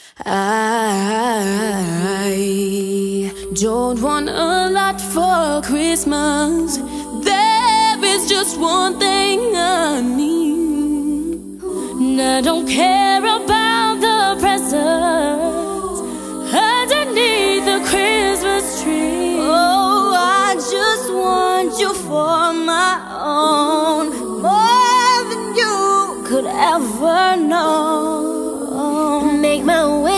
I don't want a lot for Christmas. There is just one thing I need. And I don't care about the presents underneath the Christmas tree. Oh, I just want you for my own, more than you could ever know. Make my way